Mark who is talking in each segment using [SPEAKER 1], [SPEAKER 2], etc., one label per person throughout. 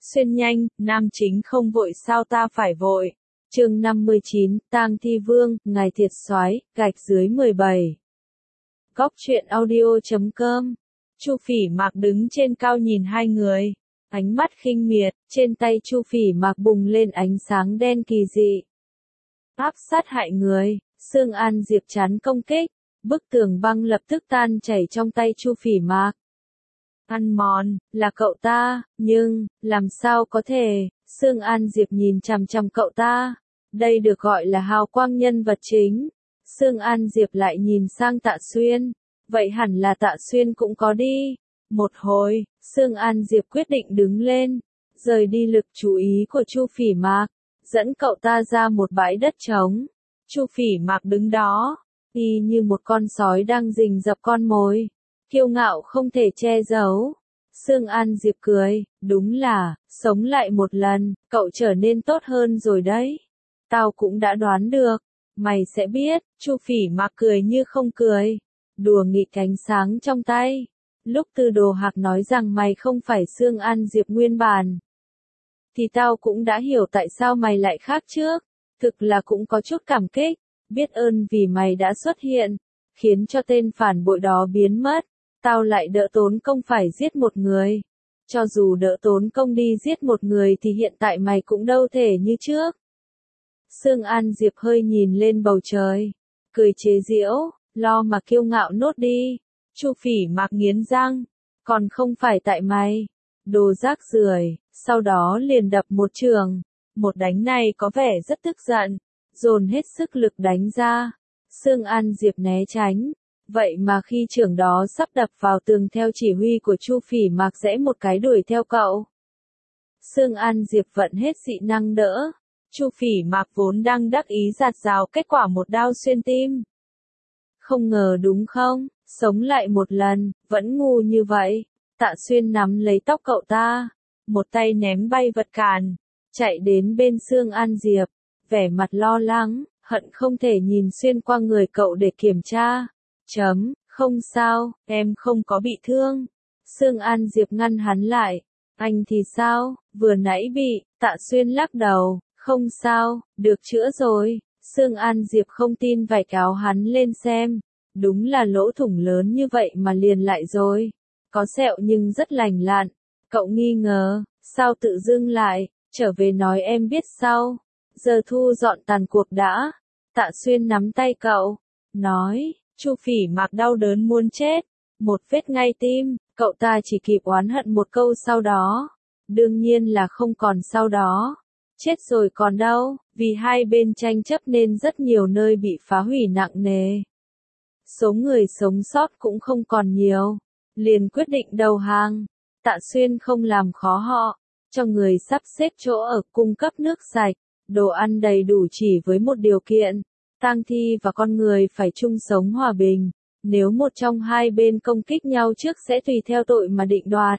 [SPEAKER 1] Xuyên nhanh, nam chính không vội sao ta phải vội. Chương 59, Tang Thi Vương, ngài thiệt soái, gạch dưới 17. Góc truyện audio.com. Chu Phỉ Mạc đứng trên cao nhìn hai người, ánh mắt khinh miệt, trên tay Chu Phỉ Mạc bùng lên ánh sáng đen kỳ dị. Áp sát hại người, Sương An Diệp chắn công kích, bức tường băng lập tức tan chảy trong tay Chu Phỉ Mạc. Ăn mòn, là cậu ta, nhưng, làm sao có thể, Sương An Diệp nhìn chằm chằm cậu ta. Đây được gọi là hào quang nhân vật chính. Sương An Diệp lại nhìn sang Tạ Xuyên. Vậy hẳn là Tạ Xuyên cũng có đi. Một hồi, Sương An Diệp quyết định đứng lên, rời đi lực chú ý của Chu Phỉ Mạc, dẫn cậu ta ra một bãi đất trống. Chu Phỉ Mạc đứng đó, y như một con sói đang rình rập con mồi, kiêu ngạo không thể che giấu. Sương An Diệp cười, đúng là, sống lại một lần, cậu trở nên tốt hơn rồi đấy. Tao cũng đã đoán được, mày sẽ biết. Chu Phỉ Mạc cười như không cười, đùa nghịch cánh sáng trong tay. Lúc Tư Đồ Hạc nói rằng mày không phải Sương An Diệp nguyên bản, thì tao cũng đã hiểu tại sao mày lại khác trước. Thực là cũng có chút cảm kích, biết ơn vì mày đã xuất hiện, khiến cho tên phản bội đó biến mất. Tao lại đỡ tốn công phải giết một người. Cho dù đỡ tốn công đi giết một người thì hiện tại mày cũng đâu thể như trước. Sương An Diệp hơi nhìn lên bầu trời, cười chế giễu, lo mà kiêu ngạo nốt đi. Chu Phỉ Mạc nghiến răng, còn không phải tại mày, đồ rác rưởi. Sau đó liền đập một trường, một đánh này có vẻ rất tức giận, dồn hết sức lực đánh ra. Sương An Diệp né tránh, vậy mà khi trường đó sắp đập vào tường theo chỉ huy của Chu Phỉ Mạc rẽ một cái đuổi theo cậu. Sương An Diệp vận hết dị năng đỡ. Chu Phỉ Mạc vốn đang đắc ý giạt rào, kết quả một đao xuyên tim. Không ngờ đúng không, sống lại một lần, vẫn ngu như vậy. Tạ Xuyên nắm lấy tóc cậu ta, một tay ném bay vật cản, chạy đến bên Sương An Diệp, vẻ mặt lo lắng, hận không thể nhìn xuyên qua người cậu để kiểm tra. Không sao, em không có bị thương. Sương An Diệp ngăn hắn lại. Anh thì sao, vừa nãy bị. Tạ Xuyên lắc đầu, không sao, được chữa rồi. Sương An Diệp không tin vải cáo hắn lên xem. Đúng là lỗ thủng lớn như vậy mà liền lại rồi. Có sẹo nhưng rất lành lặn. Cậu nghi ngờ, sao tự dưng lại, trở về nói em biết sau. Giờ thu dọn tàn cuộc đã. Tạ Xuyên nắm tay cậu, nói, Chu Phỉ Mạc đau đớn muốn chết, một vết ngay tim, cậu ta chỉ kịp oán hận một câu sau đó. Đương nhiên là không còn sau đó. Chết rồi còn đâu, vì hai bên tranh chấp nên rất nhiều nơi bị phá hủy nặng nề. Số người sống sót cũng không còn nhiều, liền quyết định đầu hàng. Tạ Xuyên không làm khó họ, cho người sắp xếp chỗ ở, cung cấp nước sạch, đồ ăn đầy đủ chỉ với một điều kiện. Tang thi và con người phải chung sống hòa bình, nếu một trong hai bên công kích nhau trước sẽ tùy theo tội mà định đoạt.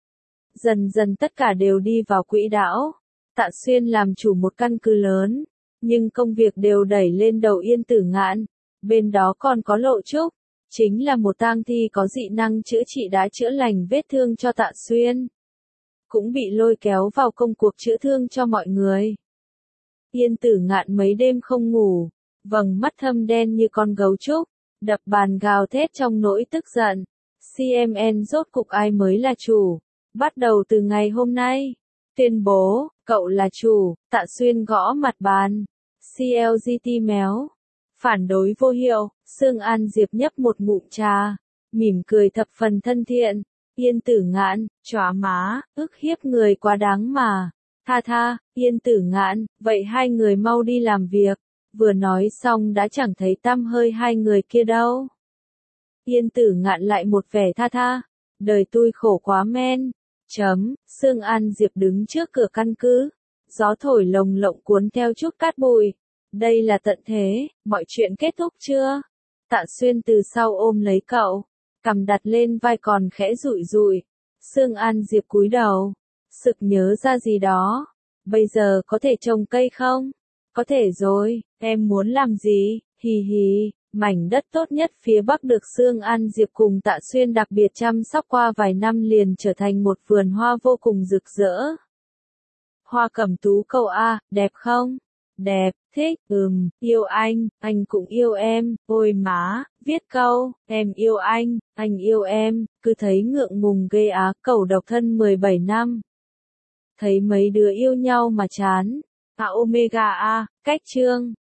[SPEAKER 1] Dần dần tất cả đều đi vào quỹ đạo. Tạ Xuyên làm chủ một căn cứ lớn, nhưng công việc đều đẩy lên đầu Yên Tử Ngạn. Bên đó còn có Lộ Trúc, chính là một tang thi có dị năng chữa trị đã chữa lành vết thương cho Tạ Xuyên. Cũng bị lôi kéo vào công cuộc chữa thương cho mọi người. Yên Tử Ngạn mấy đêm không ngủ, vầng mắt thâm đen như con gấu trúc, đập bàn gào thét trong nỗi tức giận. CMN rốt cục ai mới là chủ. Bắt đầu từ ngày hôm nay, tuyên bố, cậu là chủ. Tạ Xuyên gõ mặt bàn. CLGT méo. Phản đối vô hiệu. Sương An Diệp nhấp một ngụm trà, mỉm cười thập phần thân thiện. Yên Tử Ngạn, chóa má, ức hiếp người quá đáng mà. Tha, Yên Tử Ngạn, vậy hai người mau đi làm việc. Vừa nói xong đã chẳng thấy tăm hơi hai người kia đâu. Yên Tử Ngạn lại một vẻ tha, đời tôi khổ quá men. Sương An Diệp đứng trước cửa căn cứ, gió thổi lồng lộng cuốn theo chút cát bụi. Đây là tận thế, mọi chuyện kết thúc chưa? Tạ Xuyên từ sau ôm lấy cậu, cằm đặt lên vai còn khẽ rụi rụi. Sương An Diệp cúi đầu, sực nhớ ra gì đó. Bây giờ có thể trồng cây không? Có thể rồi, em muốn làm gì? Hì hì, mảnh đất tốt nhất phía Bắc được Sương An Diệp cùng Tạ Xuyên đặc biệt chăm sóc qua vài năm liền trở thành một vườn hoa vô cùng rực rỡ. Hoa Cẩm Tú câu A, đẹp không? Đẹp, thích, yêu anh cũng yêu em, ôi má, viết câu, em yêu anh yêu em, cứ thấy ngượng ngùng ghê á, cẩu độc thân 17 năm. Thấy mấy đứa yêu nhau mà chán. À Omega A, cách chương.